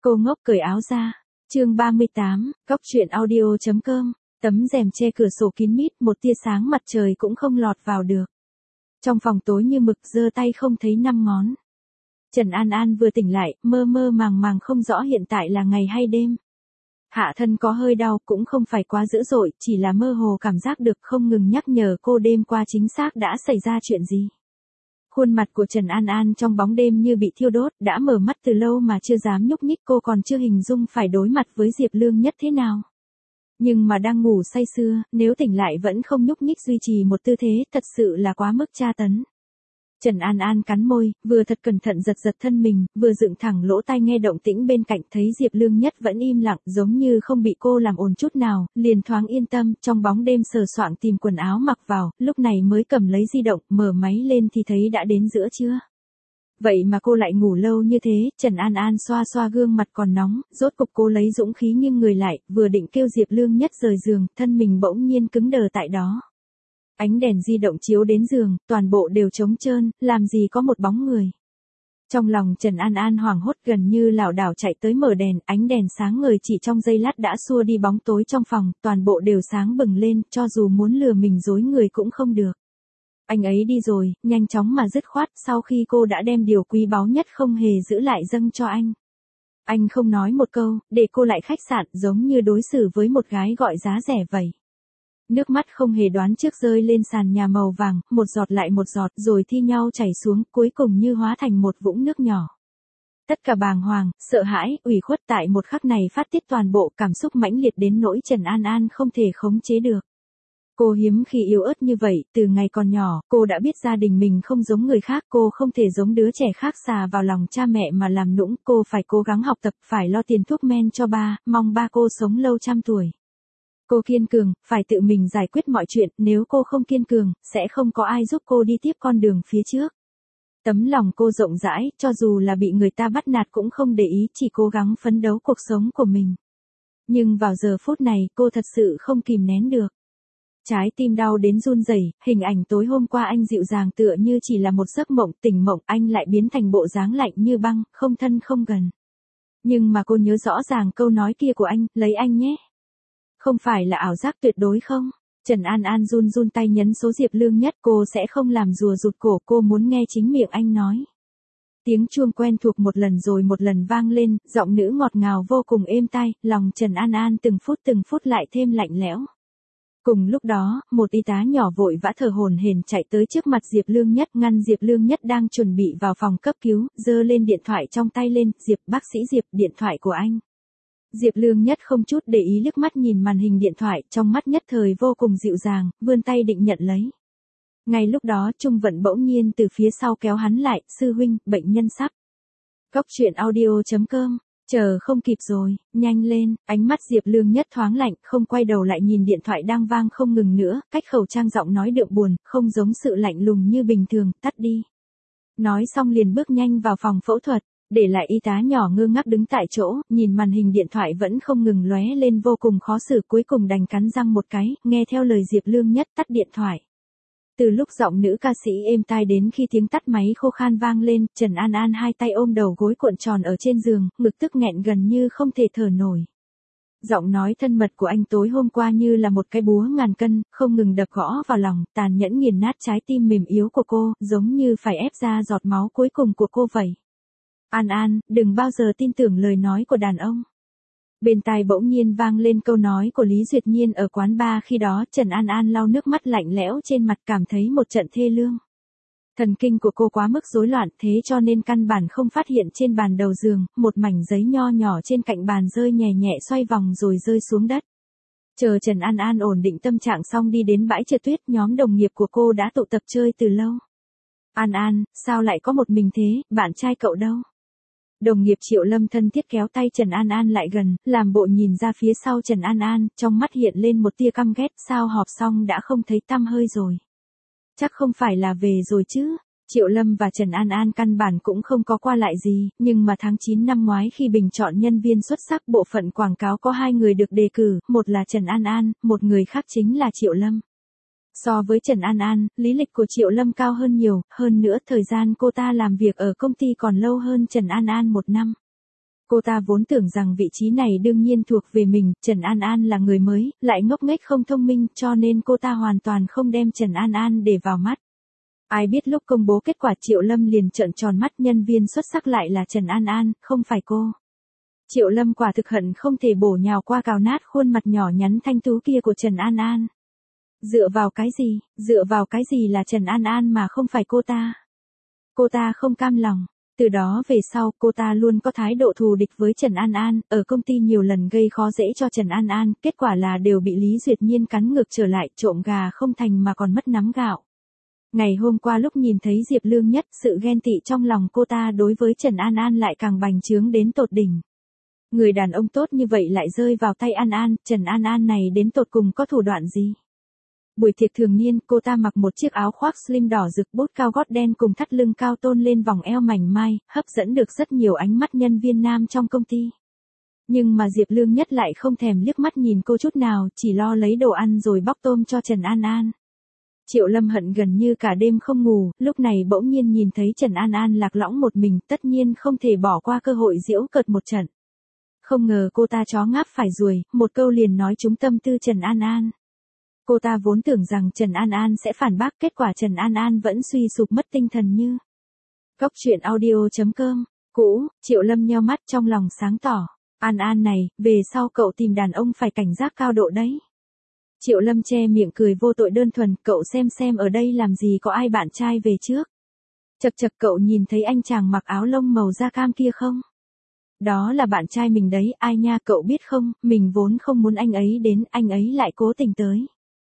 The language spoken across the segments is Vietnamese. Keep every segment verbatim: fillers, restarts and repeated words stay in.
Cô ngốc cởi áo ra. Chương ba mươi tám, góc truyện audio.com. Tấm rèm che cửa sổ kín mít, một tia sáng mặt trời cũng không lọt vào được. Trong phòng tối như mực, giơ tay không thấy năm ngón. Trần An An vừa tỉnh lại, mơ mơ màng màng không rõ hiện tại là ngày hay đêm. Hạ thân có hơi đau, cũng không phải quá dữ dội, chỉ là mơ hồ cảm giác được không ngừng nhắc nhở cô đêm qua chính xác đã xảy ra chuyện gì. Khuôn mặt của Trần An An trong bóng đêm như bị thiêu đốt, đã mở mắt từ lâu mà chưa dám nhúc nhích, cô còn chưa hình dung phải đối mặt với Diệp Lương Nhất thế nào. Nhưng mà đang ngủ say sưa, nếu tỉnh lại vẫn không nhúc nhích duy trì một tư thế, thật sự là quá mức tra tấn. Trần An An cắn môi, vừa thật cẩn thận giật giật thân mình, vừa dựng thẳng lỗ tai nghe động tĩnh bên cạnh, thấy Diệp Lương Nhất vẫn im lặng, giống như không bị cô làm ồn chút nào, liền thoáng yên tâm, trong bóng đêm sờ soạng tìm quần áo mặc vào, lúc này mới cầm lấy di động, mở máy lên thì thấy đã đến giữa trưa. Vậy mà cô lại ngủ lâu như thế, Trần An An xoa xoa gương mặt còn nóng, rốt cục cô lấy dũng khí nghiêng người lại, vừa định kêu Diệp Lương Nhất rời giường, thân mình bỗng nhiên cứng đờ tại đó. Ánh đèn di động chiếu đến giường, toàn bộ đều trống trơn, làm gì có một bóng người. Trong lòng Trần An An hoảng hốt, gần như lảo đảo chạy tới mở đèn, ánh đèn sáng ngời chỉ trong giây lát đã xua đi bóng tối trong phòng, toàn bộ đều sáng bừng lên, cho dù muốn lừa mình dối người cũng không được. Anh ấy đi rồi, nhanh chóng mà dứt khoát, sau khi cô đã đem điều quý báu nhất không hề giữ lại dâng cho anh. Anh không nói một câu, để cô lại khách sạn, giống như đối xử với một gái gọi giá rẻ vậy. Nước mắt không hề đoán trước rơi lên sàn nhà màu vàng, một giọt lại một giọt, rồi thi nhau chảy xuống, cuối cùng như hóa thành một vũng nước nhỏ. Tất cả bàng hoàng, sợ hãi, ủy khuất tại một khắc này phát tiết toàn bộ, cảm xúc mãnh liệt đến nỗi Trần An An không thể khống chế được. Cô hiếm khi yếu ớt như vậy, từ ngày còn nhỏ, cô đã biết gia đình mình không giống người khác, cô không thể giống đứa trẻ khác xà vào lòng cha mẹ mà làm nũng, cô phải cố gắng học tập, phải lo tiền thuốc men cho ba, mong ba cô sống lâu trăm tuổi. Cô kiên cường, phải tự mình giải quyết mọi chuyện, nếu cô không kiên cường, sẽ không có ai giúp cô đi tiếp con đường phía trước. Tấm lòng cô rộng rãi, cho dù là bị người ta bắt nạt cũng không để ý, chỉ cố gắng phấn đấu cuộc sống của mình. Nhưng vào giờ phút này, cô thật sự không kìm nén được. Trái tim đau đến run rẩy, hình ảnh tối hôm qua anh dịu dàng tựa như chỉ là một giấc mộng, tỉnh mộng, anh lại biến thành bộ dáng lạnh như băng, không thân không gần. Nhưng mà cô nhớ rõ ràng câu nói kia của anh, lấy anh nhé. Không phải là ảo giác tuyệt đối không? Trần An An run run tay nhấn số Diệp Lương Nhất, cô sẽ không làm rùa rụt cổ, cô muốn nghe chính miệng anh nói. Tiếng chuông quen thuộc một lần rồi một lần vang lên, giọng nữ ngọt ngào vô cùng êm tai, lòng Trần An An từng phút từng phút lại thêm lạnh lẽo. Cùng lúc đó, một y tá nhỏ vội vã thở hổn hển chạy tới trước mặt Diệp Lương Nhất, ngăn Diệp Lương Nhất đang chuẩn bị vào phòng cấp cứu, giơ lên điện thoại trong tay lên, Diệp, bác sĩ Diệp, điện thoại của anh. Diệp Lương Nhất không chút để ý liếc mắt nhìn màn hình điện thoại, trong mắt nhất thời vô cùng dịu dàng, vươn tay định nhận lấy. Ngay lúc đó, Trung Vận bỗng nhiên từ phía sau kéo hắn lại, sư huynh, bệnh nhân sắp. Góc truyện audio.com, chờ không kịp rồi, nhanh lên, ánh mắt Diệp Lương Nhất thoáng lạnh, không quay đầu lại nhìn điện thoại đang vang không ngừng nữa, cách khẩu trang giọng nói đượm buồn, không giống sự lạnh lùng như bình thường, tắt đi. Nói xong liền bước nhanh vào phòng phẫu thuật. Để lại y tá nhỏ ngơ ngác đứng tại chỗ, nhìn màn hình điện thoại vẫn không ngừng lóe lên vô cùng khó xử, cuối cùng đành cắn răng một cái, nghe theo lời Diệp Lương Nhất tắt điện thoại. Từ lúc giọng nữ ca sĩ êm tai đến khi tiếng tắt máy khô khan vang lên, Trần An An hai tay ôm đầu gối cuộn tròn ở trên giường, ngực tức nghẹn gần như không thể thở nổi. Giọng nói thân mật của anh tối hôm qua như là một cái búa ngàn cân, không ngừng đập gõ vào lòng, tàn nhẫn nghiền nát trái tim mềm yếu của cô, giống như phải ép ra giọt máu cuối cùng của cô vậy. An An, đừng bao giờ tin tưởng lời nói của đàn ông. Bên tai bỗng nhiên vang lên câu nói của Lý Duyệt Nhiên ở quán bar khi đó, Trần An An lau nước mắt lạnh lẽo trên mặt, cảm thấy một trận thê lương. Thần kinh của cô quá mức rối loạn, thế cho nên căn bản không phát hiện trên bàn đầu giường, một mảnh giấy nho nhỏ trên cạnh bàn rơi nhẹ nhẹ xoay vòng rồi rơi xuống đất. Chờ Trần An An ổn định tâm trạng xong đi đến bãi trượt tuyết, nhóm đồng nghiệp của cô đã tụ tập chơi từ lâu. An An, sao lại có một mình thế, bạn trai cậu đâu? Đồng nghiệp Triệu Lâm thân thiết kéo tay Trần An An lại gần, làm bộ nhìn ra phía sau Trần An An, trong mắt hiện lên một tia căm ghét, sao họp xong đã không thấy tăm hơi rồi. Chắc không phải là về rồi chứ. Triệu Lâm và Trần An An căn bản cũng không có qua lại gì, nhưng mà tháng chín năm ngoái khi bình chọn nhân viên xuất sắc bộ phận quảng cáo có hai người được đề cử, một là Trần An An, một người khác chính là Triệu Lâm. So với Trần An An, lý lịch của Triệu Lâm cao hơn nhiều, hơn nữa thời gian cô ta làm việc ở công ty còn lâu hơn Trần An An một năm. Cô ta vốn tưởng rằng vị trí này đương nhiên thuộc về mình, Trần An An là người mới, lại ngốc nghếch không thông minh, cho nên cô ta hoàn toàn không đem Trần An An để vào mắt. Ai biết lúc công bố kết quả Triệu Lâm liền trợn tròn mắt, nhân viên xuất sắc lại là Trần An An, không phải cô. Triệu Lâm quả thực hận không thể bổ nhào qua cào nát khuôn mặt nhỏ nhắn thanh tú kia của Trần An An. Dựa vào cái gì, dựa vào cái gì là Trần An An mà không phải cô ta? Cô ta không cam lòng. Từ đó về sau cô ta luôn có thái độ thù địch với Trần An An, ở công ty nhiều lần gây khó dễ cho Trần An An, kết quả là đều bị Lý Duyệt Nhiên cắn ngược trở lại, trộm gà không thành mà còn mất nắm gạo. Ngày hôm qua lúc nhìn thấy Diệp Lương Nhất, sự ghen tị trong lòng cô ta đối với Trần An An lại càng bành trướng đến tột đỉnh. Người đàn ông tốt như vậy lại rơi vào tay An An, Trần An An này đến tột cùng có thủ đoạn gì? Buổi tiệc thường niên, cô ta mặc một chiếc áo khoác slim đỏ rực, bốt cao gót đen cùng thắt lưng cao tôn lên vòng eo mảnh mai, hấp dẫn được rất nhiều ánh mắt nhân viên nam trong công ty. Nhưng mà Diệp Lương Nhất lại không thèm liếc mắt nhìn cô chút nào, chỉ lo lấy đồ ăn rồi bóc tôm cho Trần An An. Triệu Lâm hận gần như cả đêm không ngủ, lúc này bỗng nhiên nhìn thấy Trần An An lạc lõng một mình, tất nhiên không thể bỏ qua cơ hội giễu cợt một trận. Không ngờ cô ta chó ngáp phải ruồi, một câu liền nói trúng tâm tư Trần An An. Cô ta vốn tưởng rằng Trần An An sẽ phản bác, kết quả Trần An An vẫn suy sụp mất tinh thần như. Góc truyện audio chấm com, cũ, Triệu Lâm nheo mắt trong lòng sáng tỏ. An An này, về sau cậu tìm đàn ông phải cảnh giác cao độ đấy. Triệu Lâm che miệng cười vô tội đơn thuần, cậu xem xem ở đây làm gì có ai bạn trai về trước. Chật chật, cậu nhìn thấy anh chàng mặc áo lông màu da cam kia không? Đó là bạn trai mình đấy, ai nha, cậu biết không, mình vốn không muốn anh ấy đến, anh ấy lại cố tình tới.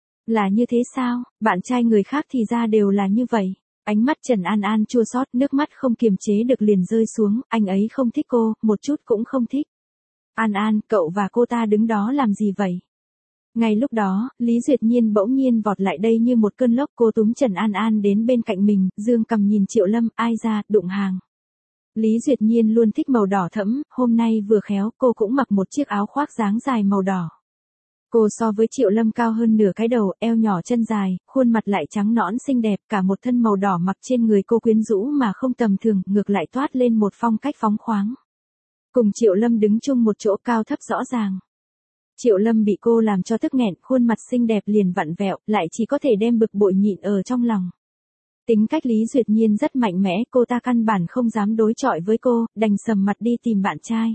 Là như thế sao, bạn trai người khác thì ra đều là như vậy. Ánh mắt Trần An An chua xót, nước mắt không kiềm chế được liền rơi xuống, anh ấy không thích cô, một chút cũng không thích. An An, cậu và cô ta đứng đó làm gì vậy? Ngay lúc đó, Lý Duyệt Nhiên bỗng nhiên vọt lại đây như một cơn lốc, cô túm Trần An An đến bên cạnh mình, dương cầm nhìn Triệu Lâm, ai ra, đụng hàng. Lý Duyệt Nhiên luôn thích màu đỏ thẫm, hôm nay vừa khéo, cô cũng mặc một chiếc áo khoác dáng dài màu đỏ. Cô so với Triệu Lâm cao hơn nửa cái đầu, eo nhỏ chân dài, khuôn mặt lại trắng nõn xinh đẹp, cả một thân màu đỏ mặc trên người cô quyến rũ mà không tầm thường, ngược lại toát lên một phong cách phóng khoáng. Cùng Triệu Lâm đứng chung một chỗ cao thấp rõ ràng. Triệu Lâm bị cô làm cho tức nghẹn, khuôn mặt xinh đẹp liền vặn vẹo, lại chỉ có thể đem bực bội nhịn ở trong lòng. Tính cách Lý Duyệt Nhiên rất mạnh mẽ, cô ta căn bản không dám đối chọi với cô, đành sầm mặt đi tìm bạn trai.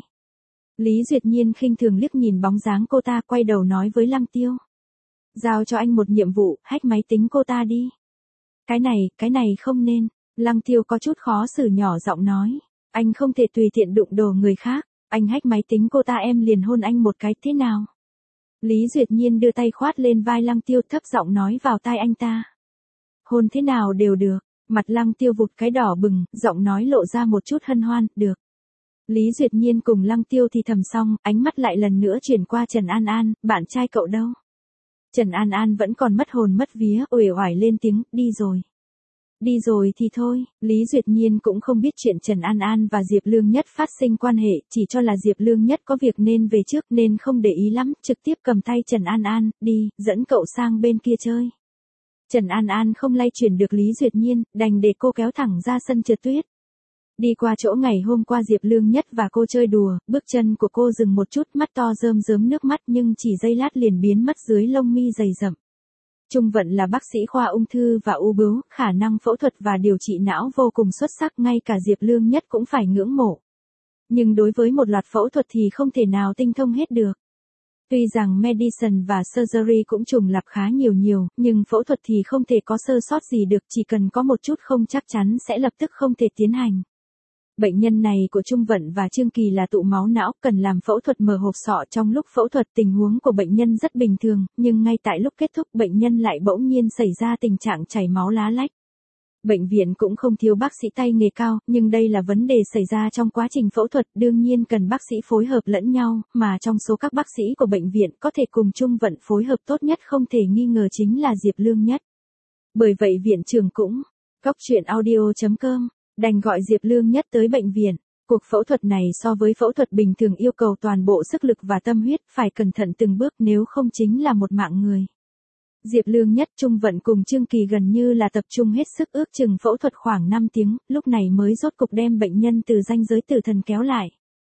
Lý Duyệt Nhiên khinh thường liếc nhìn bóng dáng cô ta, quay đầu nói với Lăng Tiêu. Giao cho anh một nhiệm vụ, hack máy tính cô ta đi. Cái này, cái này không nên. Lăng Tiêu có chút khó xử nhỏ giọng nói. Anh không thể tùy tiện đụng đồ người khác. Anh hack máy tính cô ta em liền hôn anh một cái, thế nào? Lý Duyệt Nhiên đưa tay khoát lên vai Lăng Tiêu, thấp giọng nói vào tai anh ta. Hôn thế nào đều được. Mặt Lăng Tiêu vụt cái đỏ bừng, giọng nói lộ ra một chút hân hoan, được. Lý Duyệt Nhiên cùng Lăng Tiêu thì thầm xong, ánh mắt lại lần nữa chuyển qua Trần An An, bạn trai cậu đâu? Trần An An vẫn còn mất hồn mất vía, uể oải lên tiếng, đi rồi. Đi rồi thì thôi, Lý Duyệt Nhiên cũng không biết chuyện Trần An An và Diệp Lương Nhất phát sinh quan hệ, chỉ cho là Diệp Lương Nhất có việc nên về trước nên không để ý lắm, trực tiếp cầm tay Trần An An, đi, dẫn cậu sang bên kia chơi. Trần An An không lay chuyển được Lý Duyệt Nhiên, đành để cô kéo thẳng ra sân trượt tuyết. Đi qua chỗ ngày hôm qua Diệp Lương Nhất và cô chơi đùa, bước chân của cô dừng một chút, mắt to rơm rớm nước mắt nhưng chỉ giây lát liền biến mất dưới lông mi dày rậm. Trung Vận là bác sĩ khoa ung thư và u bướu, khả năng phẫu thuật và điều trị não vô cùng xuất sắc, ngay cả Diệp Lương Nhất cũng phải ngưỡng mộ. Nhưng đối với một loạt phẫu thuật thì không thể nào tinh thông hết được. Tuy rằng medicine và surgery cũng trùng lặp khá nhiều nhiều, nhưng phẫu thuật thì không thể có sơ sót gì được, chỉ cần có một chút không chắc chắn sẽ lập tức không thể tiến hành. Bệnh nhân này của Trung Vận và Trương Kỳ là tụ máu não, cần làm phẫu thuật mở hộp sọ. Trong lúc phẫu thuật tình huống của bệnh nhân rất bình thường, nhưng ngay tại lúc kết thúc bệnh nhân lại bỗng nhiên xảy ra tình trạng chảy máu lá lách. Bệnh viện cũng không thiếu bác sĩ tay nghề cao, nhưng đây là vấn đề xảy ra trong quá trình phẫu thuật, đương nhiên cần bác sĩ phối hợp lẫn nhau, mà trong số các bác sĩ của bệnh viện có thể cùng Trung Vận phối hợp tốt nhất không thể nghi ngờ chính là Diệp Lương Nhất. Bởi vậy viện trưởng cũng, góc truyện audio chấm com, đành gọi Diệp Lương Nhất tới bệnh viện. Cuộc phẫu thuật này so với phẫu thuật bình thường yêu cầu toàn bộ sức lực và tâm huyết, phải cẩn thận từng bước nếu không chính là một mạng người. Diệp Lương Nhất, Trung Vận cùng Trương Kỳ gần như là tập trung hết sức, ước chừng phẫu thuật khoảng năm tiếng, lúc này mới rốt cục đem bệnh nhân từ ranh giới tử thần kéo lại.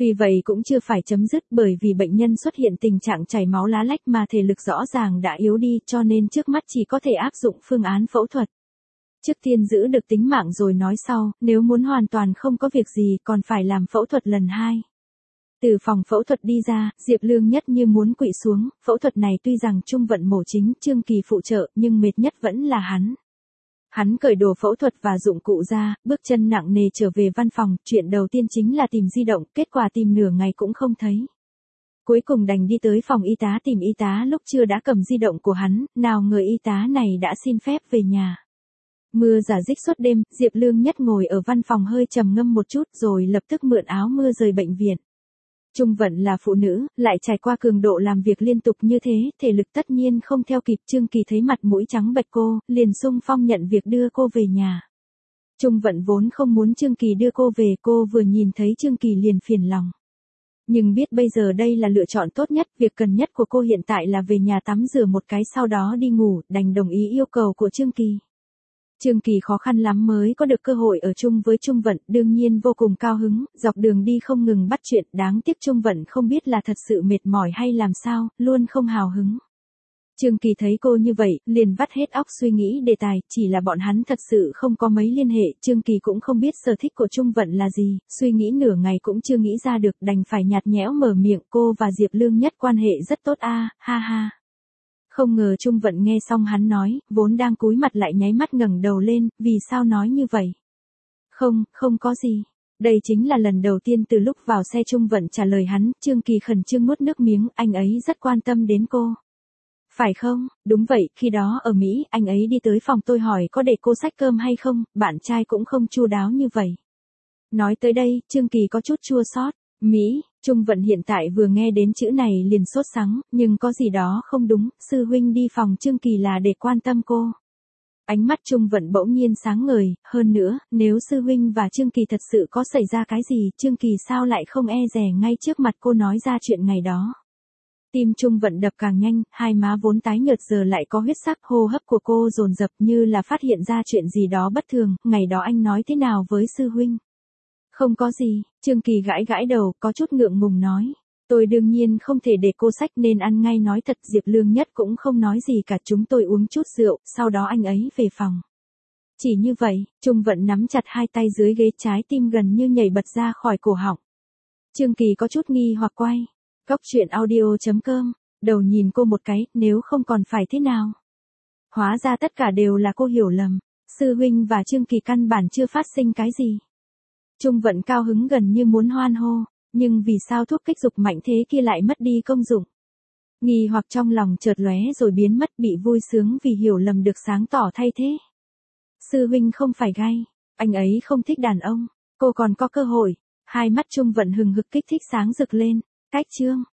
Tuy vậy cũng chưa phải chấm dứt bởi vì bệnh nhân xuất hiện tình trạng chảy máu lá lách mà thể lực rõ ràng đã yếu đi cho nên trước mắt chỉ có thể áp dụng phương án phẫu thuật. Trước tiên giữ được tính mạng rồi nói sau, nếu muốn hoàn toàn không có việc gì còn phải làm phẫu thuật lần hai. Từ phòng phẫu thuật đi ra, Diệp Lương Nhất như muốn quỵ xuống, phẫu thuật này tuy rằng Trung Vận mổ chính, Trương Kỳ phụ trợ, nhưng mệt nhất vẫn là hắn. Hắn cởi đồ phẫu thuật và dụng cụ ra, bước chân nặng nề trở về văn phòng, chuyện đầu tiên chính là tìm di động, kết quả tìm nửa ngày cũng không thấy. Cuối cùng đành đi tới phòng y tá tìm y tá lúc trưa đã cầm di động của hắn, nào ngờ y tá này đã xin phép về nhà. Mưa rả rích suốt đêm, Diệp Lương Nhất ngồi ở văn phòng hơi trầm ngâm một chút rồi lập tức mượn áo mưa rời bệnh viện. Trung Vận là phụ nữ, lại trải qua cường độ làm việc liên tục như thế, thể lực tất nhiên không theo kịp. Trương Kỳ thấy mặt mũi trắng bệch cô, liền xung phong nhận việc đưa cô về nhà. Trung Vận vốn không muốn Trương Kỳ đưa cô về, cô vừa nhìn thấy Trương Kỳ liền phiền lòng. Nhưng biết bây giờ đây là lựa chọn tốt nhất, việc cần nhất của cô hiện tại là về nhà tắm rửa một cái sau đó đi ngủ, đành đồng ý yêu cầu của Trương Kỳ. Trương Kỳ khó khăn lắm mới có được cơ hội ở chung với Trung Vận, đương nhiên vô cùng cao hứng, dọc đường đi không ngừng bắt chuyện, đáng tiếc Trung Vận không biết là thật sự mệt mỏi hay làm sao, luôn không hào hứng. Trương Kỳ thấy cô như vậy, liền vắt hết óc suy nghĩ đề tài, chỉ là bọn hắn thật sự không có mấy liên hệ, Trương Kỳ cũng không biết sở thích của Trung Vận là gì, suy nghĩ nửa ngày cũng chưa nghĩ ra được, đành phải nhạt nhẽo mở miệng, cô và Diệp Lương Nhất quan hệ rất tốt a, ha ha. Không ngờ Trung Vận nghe xong hắn nói, vốn đang cúi mặt lại nháy mắt ngẩng đầu lên, vì sao nói như vậy? Không, không có gì. Đây chính là lần đầu tiên từ lúc vào xe Trung Vận trả lời hắn, Trương Kỳ khẩn trương nuốt nước miếng, anh ấy rất quan tâm đến cô. Phải không? Đúng vậy, khi đó ở Mỹ, anh ấy đi tới phòng tôi hỏi có để cô xách cơm hay không, bạn trai cũng không chu đáo như vậy. Nói tới đây, Trương Kỳ có chút chua xót. Mỹ, Trung Vận hiện tại vừa nghe đến chữ này liền sốt sắng, nhưng có gì đó không đúng, sư huynh đi phòng Trương Kỳ là để quan tâm cô. Ánh mắt Trung Vận bỗng nhiên sáng ngời, hơn nữa, nếu sư huynh và Trương Kỳ thật sự có xảy ra cái gì, Trương Kỳ sao lại không e dè ngay trước mặt cô nói ra chuyện ngày đó. Tim Trung Vận đập càng nhanh, hai má vốn tái nhợt giờ lại có huyết sắc, hô hấp của cô dồn dập như là phát hiện ra chuyện gì đó bất thường, ngày đó anh nói thế nào với sư huynh? Không có gì, Trương Kỳ gãi gãi đầu, có chút ngượng ngùng nói. Tôi đương nhiên không thể để cô xách nên ăn ngay nói thật, Diệp Lương Nhất cũng không nói gì cả, chúng tôi uống chút rượu, sau đó anh ấy về phòng. Chỉ như vậy, Trung Vận nắm chặt hai tay dưới ghế, trái tim gần như nhảy bật ra khỏi cổ họng. Trương Kỳ có chút nghi hoặc quay. Cóc truyện audio chấm com, đầu nhìn cô một cái, nếu không còn phải thế nào? Hóa ra tất cả đều là cô hiểu lầm, sư huynh và Trương Kỳ căn bản chưa phát sinh cái gì. Trung Vận cao hứng gần như muốn hoan hô, nhưng vì sao thuốc kích dục mạnh thế kia lại mất đi công dụng? Nghi hoặc trong lòng chợt lóe rồi biến mất, bị vui sướng vì hiểu lầm được sáng tỏ thay thế. Sư huynh không phải gay, anh ấy không thích đàn ông, cô còn có cơ hội. Hai mắt Trung Vận hừng hực kích thích sáng rực lên. Cách chương